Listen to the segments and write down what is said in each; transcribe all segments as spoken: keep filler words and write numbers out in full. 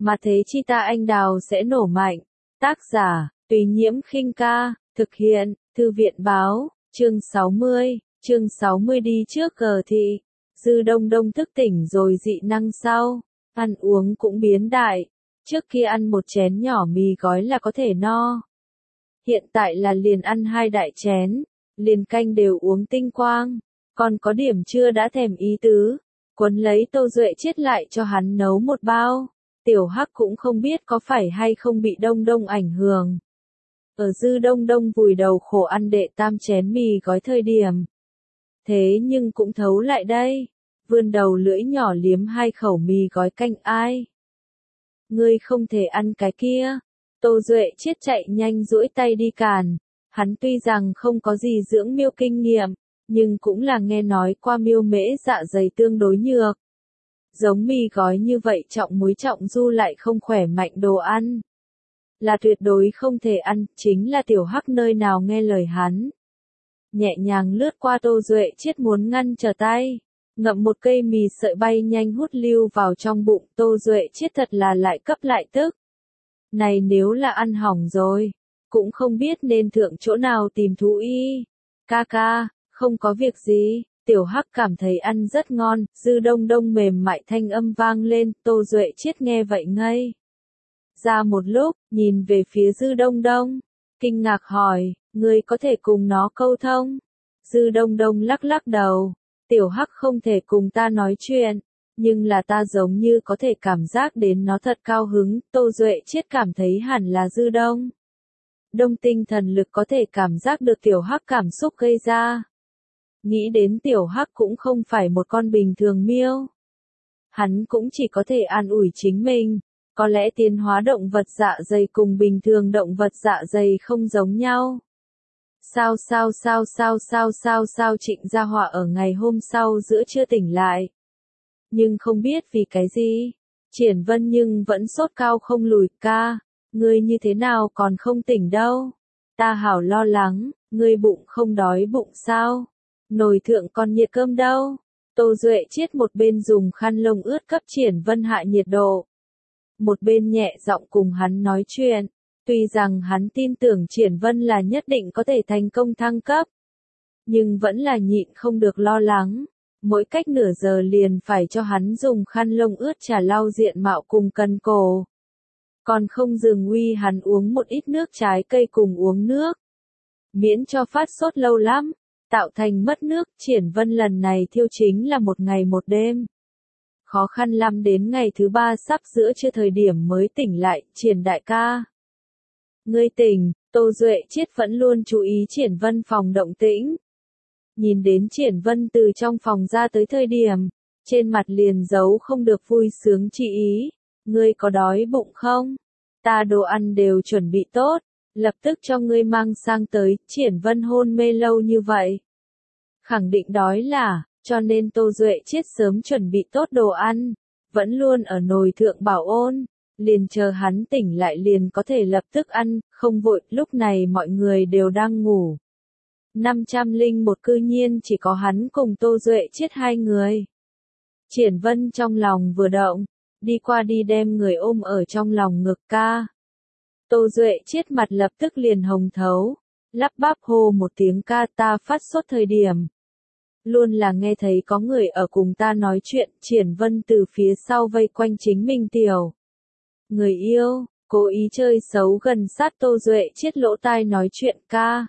mà thế chi ta anh đào sẽ nổ mạnh. Tác giả, Tùy Nhiễm Khinh Ca, thực hiện, Thư viện báo, chương sáu mươi, chương sáu mươi đi trước cờ thị. Dư Đông Đông thức tỉnh rồi dị năng sau, ăn uống cũng biến đại, trước kia ăn một chén nhỏ mì gói là có thể no. Hiện tại là liền ăn hai đại chén, liền canh đều uống tinh quang, còn có điểm chưa đã thèm ý tứ, quấn lấy Tô Duệ Chiết lại cho hắn nấu một bao. Tiểu Hắc cũng không biết có phải hay không bị Đông Đông ảnh hưởng. Ở Dư Đông Đông vùi đầu khổ ăn đệ tam chén mì gói thời điểm. Thế nhưng cũng thấu lại đây, vươn đầu lưỡi nhỏ liếm hai khẩu mì gói canh ai. Ngươi không thể ăn cái kia. Tô Duệ Chiết chạy nhanh duỗi tay đi càn. Hắn tuy rằng không có gì dưỡng miêu kinh nghiệm, nhưng cũng là nghe nói qua miêu mễ dạ dày tương đối nhược. Giống mì gói như vậy trọng muối trọng du lại không khỏe mạnh đồ ăn. Là tuyệt đối không thể ăn, chính là Tiểu Hắc nơi nào nghe lời hắn. Nhẹ nhàng lướt qua Tô Duệ Chiết muốn ngăn trở tay, ngậm một cây mì sợi bay nhanh hút lưu vào trong bụng. Tô Duệ Chiết thật là lại cấp lại tức. Này nếu là ăn hỏng rồi, cũng không biết nên thượng chỗ nào tìm thú y. Ca ca, không có việc gì. Tiểu Hắc cảm thấy ăn rất ngon, Dư Đông Đông mềm mại thanh âm vang lên, Tô Duệ Chiết nghe vậy ngây ra một lúc, nhìn về phía Dư Đông Đông, kinh ngạc hỏi, ngươi có thể cùng nó câu thông? Dư Đông Đông lắc lắc đầu, Tiểu Hắc không thể cùng ta nói chuyện, nhưng là ta giống như có thể cảm giác đến nó thật cao hứng. Tô Duệ Chiết cảm thấy hẳn là Dư Đông Đông tinh thần lực có thể cảm giác được Tiểu Hắc cảm xúc gây ra. Nghĩ đến Tiểu Hắc cũng không phải một con bình thường miêu. Hắn cũng chỉ có thể an ủi chính mình, có lẽ tiến hóa động vật dạ dày cùng bình thường động vật dạ dày không giống nhau. Sao sao sao sao sao sao sao Trịnh Gia Họa ở ngày hôm sau giữa trưa tỉnh lại. Nhưng không biết vì cái gì, Triển Vân nhưng vẫn sốt cao không lùi. Ca, ngươi như thế nào còn không tỉnh đâu? Ta hảo lo lắng, ngươi bụng không đói bụng sao? Nồi thượng còn nhiệt cơm đâu? Tô Duệ Chiết một bên dùng khăn lông ướt cấp Triển Vân hạ nhiệt độ, một bên nhẹ giọng cùng hắn nói chuyện. Tuy rằng hắn tin tưởng Triển Vân là nhất định có thể thành công thăng cấp, nhưng vẫn là nhịn không được lo lắng. Mỗi cách nửa giờ liền phải cho hắn dùng khăn lông ướt trà lau diện mạo cùng cần cổ. Còn không dừng uy hắn uống một ít nước trái cây cùng uống nước, miễn cho phát sốt lâu lắm, tạo thành mất nước. Triển Vân lần này thiêu chính là một ngày một đêm. Khó khăn lắm đến ngày thứ ba sắp giữa trưa thời điểm mới tỉnh lại. Triển đại ca, ngươi tỉnh. Tô Duệ Chiết vẫn luôn chú ý Triển Vân phòng động tĩnh. Nhìn đến Triển Vân từ trong phòng ra tới thời điểm, trên mặt liền giấu không được vui sướng chi ý. Ngươi có đói bụng không? Ta đồ ăn đều chuẩn bị tốt, lập tức cho ngươi mang sang tới. Triển Vân hôn mê lâu như vậy, khẳng định đói là, cho nên Tô Duệ Chiết sớm chuẩn bị tốt đồ ăn, vẫn luôn ở nồi thượng bảo ôn, liền chờ hắn tỉnh lại liền có thể lập tức ăn, không vội. Lúc này mọi người đều đang ngủ. năm trăm linh một cư nhiên chỉ có hắn cùng Tô Duệ Chiết hai người. Triển Vân trong lòng vừa động, đi qua đi đem người ôm ở trong lòng ngực. Ca. Tô Duệ Chiết mặt lập tức liền hồng thấu, lắp bắp hô một tiếng. Ca, ta phát sốt thời điểm, luôn là nghe thấy có người ở cùng ta nói chuyện. Triển Vân từ phía sau vây quanh chính mình tiểu người yêu, cố ý chơi xấu gần sát Tô Duệ Chiết lỗ tai nói chuyện. Ca.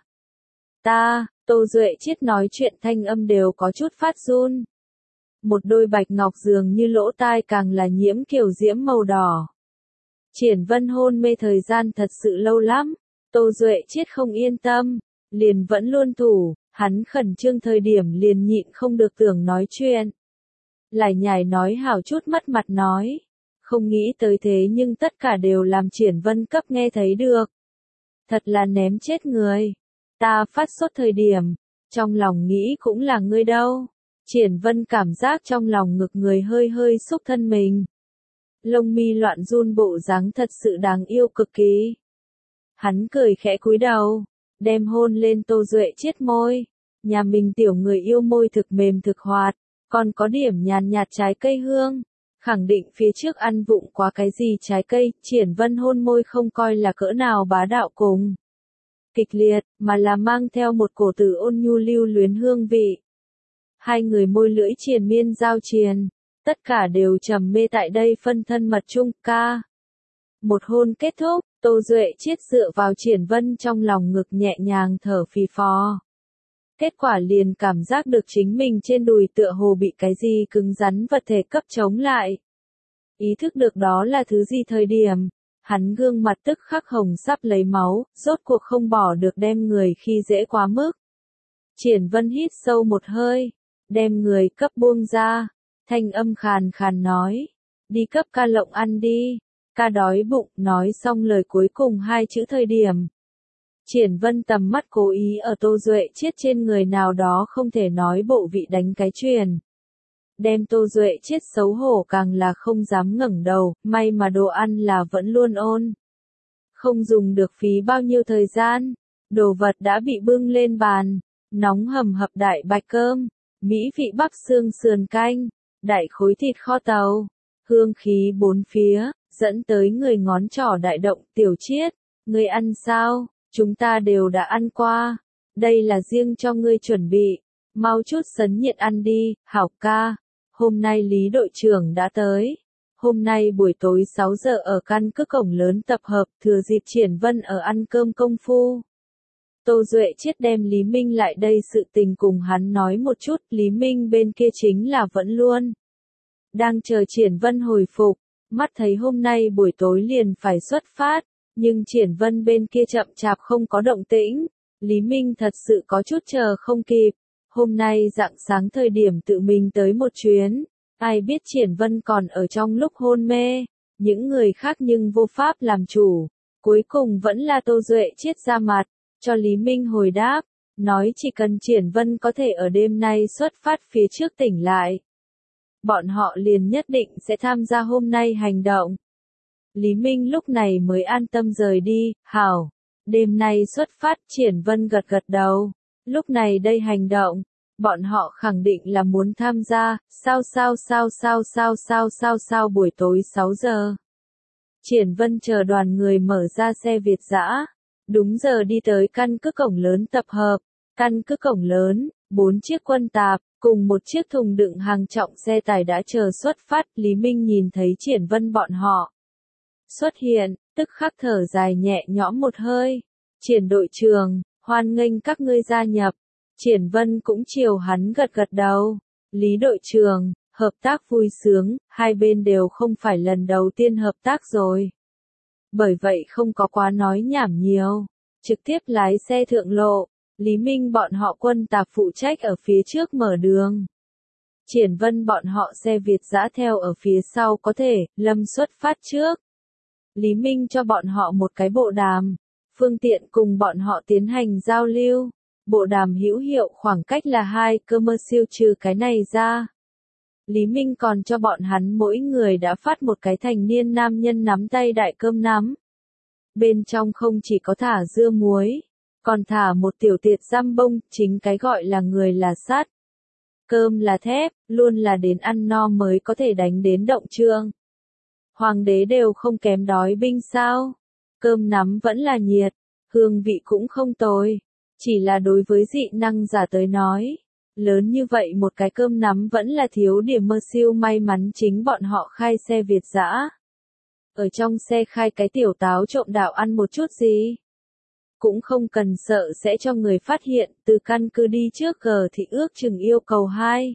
Ta. Tô Duệ Chiết nói chuyện thanh âm đều có chút phát run. Một đôi bạch ngọc dường như lỗ tai càng là nhiễm kiểu diễm màu đỏ. Triển Vân hôn mê thời gian thật sự lâu lắm, Tô Duệ Chiết không yên tâm, liền vẫn luôn thủ. Hắn khẩn trương thời điểm liền nhịn không được tưởng nói chuyện. Lại nhải nói hảo chút mất mặt nói. Không nghĩ tới thế nhưng tất cả đều làm Triển Vân cấp nghe thấy được. Thật là ném chết người. Ta phát sốt thời điểm, trong lòng nghĩ cũng là ngươi đâu. Triển Vân cảm giác trong lòng ngực người hơi hơi xúc thân mình. Lông mi loạn run bộ dáng thật sự đáng yêu cực kỳ. Hắn cười khẽ cúi đầu, đem hôn lên Tô Duệ Chiết môi. Nhà mình tiểu người yêu môi thực mềm thực hoạt, còn có điểm nhàn nhạt trái cây hương. khẳng định phía trước ăn vụng quá cái gì trái cây, Triển Vân hôn môi không coi là cỡ nào bá đạo cùng kịch liệt, mà là mang theo một cổ tử ôn nhu lưu luyến hương vị. Hai người môi lưỡi triền miên giao triền, tất cả đều trầm mê tại đây phân thân mật chung ca. Một hôn kết thúc, Tô Duệ Chiết dựa vào Triển Vân trong lòng ngực nhẹ nhàng thở phì phò. Kết quả liền cảm giác được chính mình trên đùi tựa hồ bị cái gì cứng rắn vật thể cấp chống lại. Ý thức được đó là thứ gì thời điểm, hắn gương mặt tức khắc hồng sắp lấy máu, rốt cuộc không bỏ được đem người khi dễ quá mức. Triển Vân hít sâu một hơi, đem người cấp buông ra, thanh âm khàn khàn nói, đi cấp ca lộng ăn đi, ca đói bụng, nói xong lời cuối cùng hai chữ thời điểm. Triển Vân tầm mắt cố ý ở Tô Duệ Chiết trên người nào đó không thể nói bộ vị đánh cái truyền. Đem Tô Duệ Chiết xấu hổ càng là không dám ngẩng đầu, may mà đồ ăn là vẫn luôn ôn. Không dùng được phí bao nhiêu thời gian, đồ vật đã bị bưng lên bàn, nóng hầm hập đại bạch cơm, mỹ vị bắp xương sườn canh, đại khối thịt kho tàu, hương khí bốn phía, dẫn tới người ngón trỏ đại động. Tiểu Chiết, ngươi ăn sao? Chúng ta đều đã ăn qua, đây là riêng cho ngươi chuẩn bị, mau chút sấn nhiệt ăn đi, hảo ca. Hôm nay Lý đội trưởng đã tới. Hôm nay buổi tối sáu giờ ở căn cứ cổng lớn tập hợp, thừa dịp Triển Vân ở ăn cơm công phu. Tô Duệ Chiết đem Lý Minh lại đây sự tình cùng hắn nói một chút, Lý Minh bên kia chính là vẫn luôn đang chờ Triển Vân hồi phục, mắt thấy hôm nay buổi tối liền phải xuất phát, nhưng Triển Vân bên kia chậm chạp không có động tĩnh, Lý Minh thật sự có chút chờ không kịp. Hôm nay rạng sáng thời điểm tự mình tới một chuyến, ai biết Triển Vân còn ở trong lúc hôn mê, những người khác nhưng vô pháp làm chủ, cuối cùng vẫn là Tô Duệ Chiết ra mặt, cho Lý Minh hồi đáp, nói chỉ cần Triển Vân có thể ở đêm nay xuất phát phía trước tỉnh lại. Bọn họ liền nhất định sẽ tham gia hôm nay hành động. Lý Minh lúc này mới an tâm rời đi, hảo, đêm nay xuất phát. Triển Vân gật gật đầu, lúc này đây hành động, bọn họ khẳng định là muốn tham gia, sao sao sao sao sao sao sao sao buổi tối sáu giờ. Triển Vân chờ đoàn người mở ra xe Việt dã, đúng giờ đi tới căn cứ cổng lớn tập hợp, căn cứ cổng lớn, bốn chiếc quân tạp, cùng một chiếc thùng đựng hàng trọng xe tải đã chờ xuất phát. Lý Minh nhìn thấy Triển Vân bọn họ xuất hiện, tức khắc thở dài nhẹ nhõm một hơi. Triển đội trưởng, hoan nghênh các ngươi gia nhập. Triển Vân cũng chiều hắn gật gật đầu. Lý đội trưởng, hợp tác vui sướng, hai bên đều không phải lần đầu tiên hợp tác rồi. Bởi vậy không có quá nói nhảm nhiều, trực tiếp lái xe thượng lộ. Lý Minh bọn họ quân tạp phụ trách ở phía trước mở đường. Triển Vân bọn họ xe Việt dã theo ở phía sau có thể, lâm xuất phát trước. Lý Minh cho bọn họ một cái bộ đàm, phương tiện cùng bọn họ tiến hành giao lưu. Bộ đàm hữu hiệu khoảng cách là hai commercial. Trừ cái này ra, Lý Minh còn cho bọn hắn mỗi người đã phát một cái thành niên nam nhân nắm tay đại cơm nắm. Bên trong không chỉ có thả dưa muối, còn thả một tiểu tiệt giam bông, chính cái gọi là người là sắt, cơm là thép, luôn là đến ăn no mới có thể đánh đến động trương. Hoàng đế đều không kém đói binh sao? Cơm nắm vẫn là nhiệt, hương vị cũng không tồi, chỉ là đối với dị năng giả tới nói, lớn như vậy một cái cơm nắm vẫn là thiếu điểm. Mơ siêu may mắn chính bọn họ khai xe Việt dã. Ở trong xe khai cái tiểu táo trộm đạo ăn một chút gì. Cũng không cần sợ sẽ cho người phát hiện, từ căn cứ đi trước gờ thì ước chừng yêu cầu hai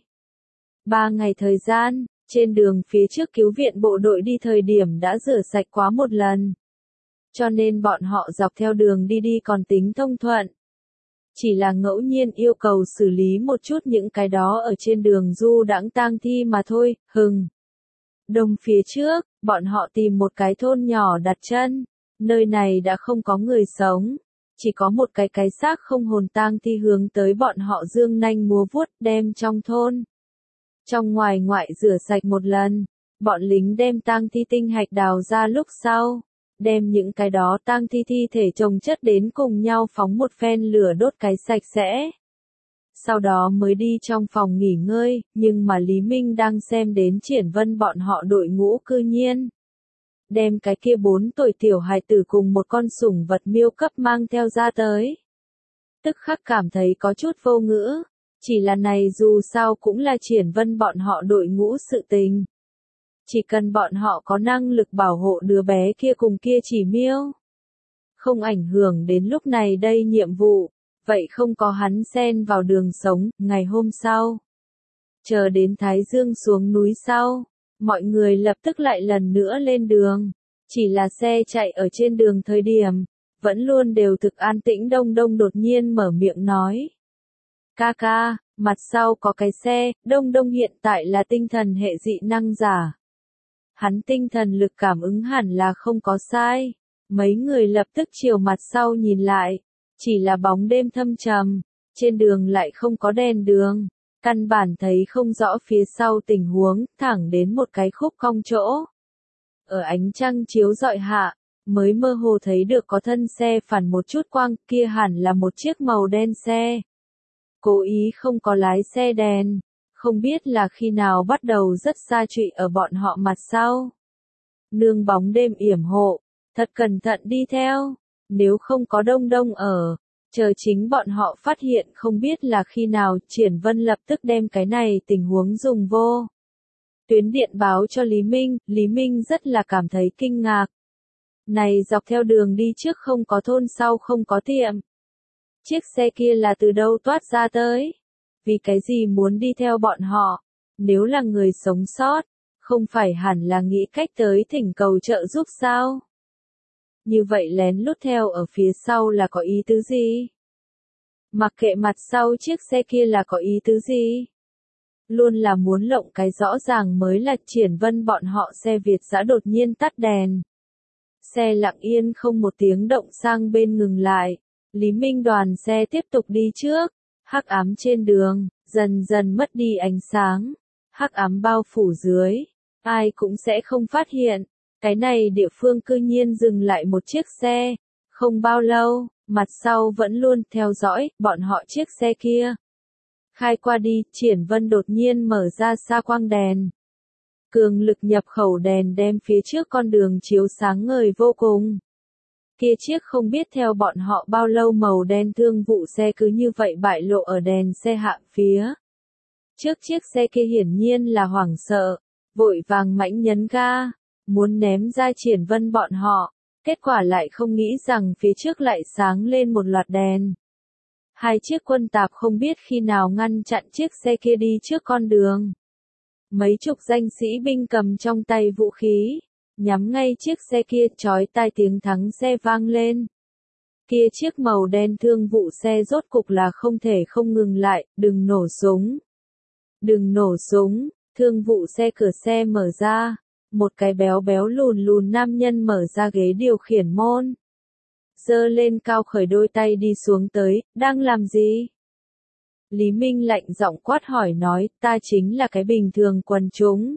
ba ngày thời gian, trên đường phía trước cứu viện bộ đội đi thời điểm đã rửa sạch quá một lần. Cho nên bọn họ dọc theo đường đi đi còn tính thông thuận. Chỉ là ngẫu nhiên yêu cầu xử lý một chút những cái đó ở trên đường du đãng tang thi mà thôi. Hừng. Đông phía trước, bọn họ tìm một cái thôn nhỏ đặt chân. Nơi này đã không có người sống. Chỉ có một cái cái xác không hồn tang thi hướng tới bọn họ dương nanh múa vuốt đem trong thôn. Trong ngoài ngoại rửa sạch một lần. Bọn lính đem tang thi tinh hạch đào ra lúc sau. Đem những cái đó tang thi thi thể chồng chất đến cùng nhau phóng một phen lửa đốt cái sạch sẽ. sau đó mới đi trong phòng nghỉ ngơi, nhưng mà Lý Minh đang xem đến Triển Vân bọn họ đội ngũ cư nhiên. Đem cái kia bốn tuổi tiểu hài tử cùng một con sủng vật miêu cấp mang theo ra tới. Tức khắc cảm thấy có chút vô ngữ, chỉ là này dù sao cũng là Triển Vân bọn họ đội ngũ sự tình. Chỉ cần bọn họ có năng lực bảo hộ đứa bé kia cùng kia chỉ miêu. Không ảnh hưởng đến lúc này đây nhiệm vụ, vậy không có hắn xen vào đường sống, ngày hôm sau. Chờ đến Thái Dương xuống núi sau, mọi người lập tức lại lần nữa lên đường. Chỉ là xe chạy ở trên đường thời điểm, vẫn luôn đều thực an tĩnh. Đông Đông đột nhiên mở miệng nói. Ca ca, mặt sau có cái xe. Đông Đông hiện tại là tinh thần hệ dị năng giả. Hắn tinh thần lực cảm ứng hẳn là không có sai. Mấy người lập tức chiều mặt sau nhìn lại, chỉ là bóng đêm thâm trầm, trên đường lại không có đèn đường, căn bản thấy không rõ phía sau tình huống, thẳng đến một cái khúc cong chỗ. Ở ánh trăng chiếu rọi hạ, mới mơ hồ thấy được có thân xe phản một chút quang, kia hẳn là một chiếc màu đen xe. Cố ý không có lái xe đèn, không biết là khi nào bắt đầu rất xa trụy ở bọn họ mặt sau. Nương bóng đêm yểm hộ, thật cẩn thận đi theo, nếu không có Đông Đông ở, chờ chính bọn họ phát hiện không biết là khi nào. Triển Vân lập tức đem cái này tình huống dùng vô. Tuyến điện báo cho Lý Minh, Lý Minh rất là cảm thấy kinh ngạc. Này dọc theo đường đi trước không có thôn sau không có tiệm. Chiếc xe kia là từ đâu toát ra tới? Vì cái gì muốn đi theo bọn họ? Nếu là người sống sót, không phải hẳn là nghĩ cách tới thỉnh cầu trợ giúp sao? Như vậy lén lút theo ở phía sau là có ý tứ gì? Mặc kệ mặt sau chiếc xe kia là có ý tứ gì? Luôn là muốn lộng cái rõ ràng mới là. Triển Vân bọn họ xe Việt dã đột nhiên tắt đèn. Xe lặng yên không một tiếng động sang bên ngừng lại. Lý Minh đoàn xe tiếp tục đi trước. Hắc ám trên đường, dần dần mất đi ánh sáng. Hắc ám bao phủ dưới, ai cũng sẽ không phát hiện. Cái này địa phương cư nhiên dừng lại một chiếc xe. Không bao lâu, mặt sau vẫn luôn theo dõi, bọn họ chiếc xe kia. Khai qua đi, Triển Vân đột nhiên mở ra xa quang đèn. Cường lực nhập khẩu đèn đem phía trước con đường chiếu sáng ngời vô cùng. Kia chiếc không biết theo bọn họ bao lâu màu đen thương vụ xe cứ như vậy bại lộ ở đèn xe hạ phía. Trước chiếc xe kia hiển nhiên là hoảng sợ, vội vàng mãnh nhấn ga, muốn ném ra Triển Vân bọn họ, kết quả lại không nghĩ rằng phía trước lại sáng lên một loạt đèn. Hai chiếc quân tạp không biết khi nào ngăn chặn chiếc xe kia đi trước con đường. Mấy chục danh sĩ binh cầm trong tay vũ khí, nhắm ngay chiếc xe kia, chói tai tiếng thắng xe vang lên. Kia chiếc màu đen thương vụ xe rốt cục là không thể không ngừng lại, đừng nổ súng. Đừng nổ súng, thương vụ xe cửa xe mở ra, một cái béo béo lùn lùn nam nhân mở ra ghế điều khiển môn. Giơ lên cao khởi đôi tay đi xuống tới, đang làm gì? Lý Minh lạnh giọng quát hỏi nói, ta chính là cái bình thường quần chúng.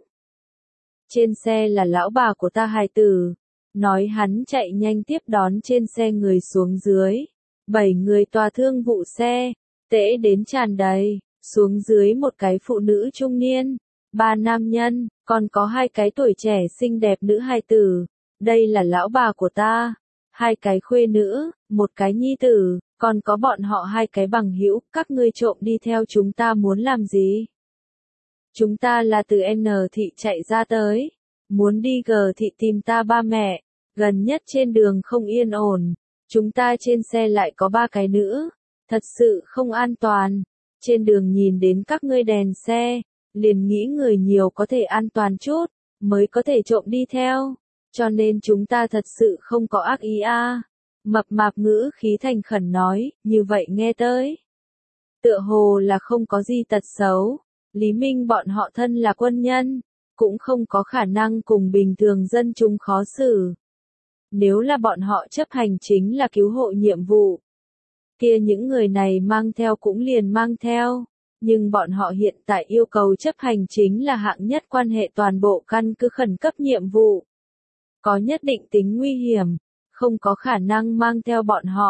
Trên xe là lão bà của ta hài tử. Nói hắn chạy nhanh tiếp đón trên xe người xuống dưới. Bảy người tòa thương vụ xe, tễ đến tràn đầy, xuống dưới một cái phụ nữ trung niên, ba nam nhân, còn có hai cái tuổi trẻ xinh đẹp nữ hài tử. Đây là lão bà của ta. Hai cái khuê nữ, một cái nhi tử, còn có bọn họ hai cái bằng hữu, các ngươi trộm đi theo chúng ta muốn làm gì? Chúng ta là từ N thị chạy ra tới, muốn đi G thị tìm ta ba mẹ, gần nhất trên đường không yên ổn, chúng ta trên xe lại có ba cái nữ, thật sự không an toàn, trên đường nhìn đến các ngươi đèn xe, liền nghĩ người nhiều có thể an toàn chút, mới có thể trộm đi theo. Cho nên chúng ta thật sự không có ác ý a. À. Mập mạp ngữ khí thành khẩn nói, như vậy nghe tới. Tựa hồ là không có gì tật xấu. Lý Minh bọn họ thân là quân nhân, cũng không có khả năng cùng bình thường dân chúng khó xử. Nếu là bọn họ chấp hành chính là cứu hộ nhiệm vụ, kia những người này mang theo cũng liền mang theo. Nhưng bọn họ hiện tại yêu cầu chấp hành chính là hạng nhất quan hệ toàn bộ căn cứ khẩn cấp nhiệm vụ. Có nhất định tính nguy hiểm, không có khả năng mang theo bọn họ,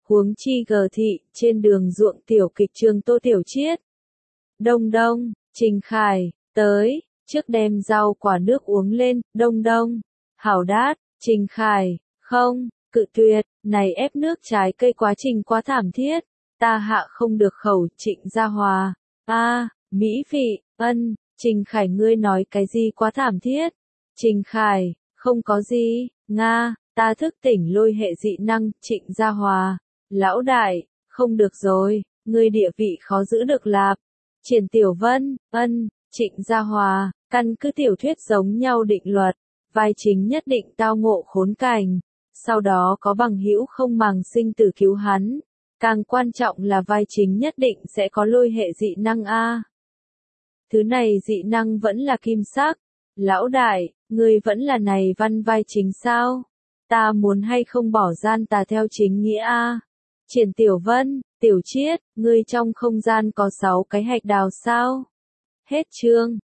Huống chi gờ thị, trên đường ruộng tiểu kịch trường Tô Tiểu Chiết. Đông đông, Trình Khải, tới, trước đem rau quả nước uống lên, đông đông. Hảo đát, Trình Khải, không, cự tuyệt, này ép nước trái cây quá trình quá thảm thiết. Ta hạ không được khẩu. Trịnh Gia Hòa, a, mỹ vị, ân, Trình Khải ngươi nói cái gì quá thảm thiết? Trình Khải, không có gì, Nga, ta thức tỉnh lôi hệ dị năng. Trịnh Gia Hòa, lão đại, không được rồi, ngươi địa vị khó giữ được lạp. Triển Tiểu Vân, ân, Trịnh Gia Hòa, căn cứ tiểu thuyết giống nhau định luật, vai chính nhất định tao ngộ khốn cảnh, sau đó có bằng hữu không màng sinh tử cứu hắn. Càng quan trọng là vai chính nhất định sẽ có lôi hệ dị năng a. Thứ này dị năng vẫn là kim sắc. Lão đại, ngươi vẫn là này văn vai chính sao? Ta muốn hay không bỏ gian tà theo chính nghĩa a. Triển Tiểu Vân, Tiểu Chiết, ngươi trong không gian có sáu cái hạch đào sao? Hết chương.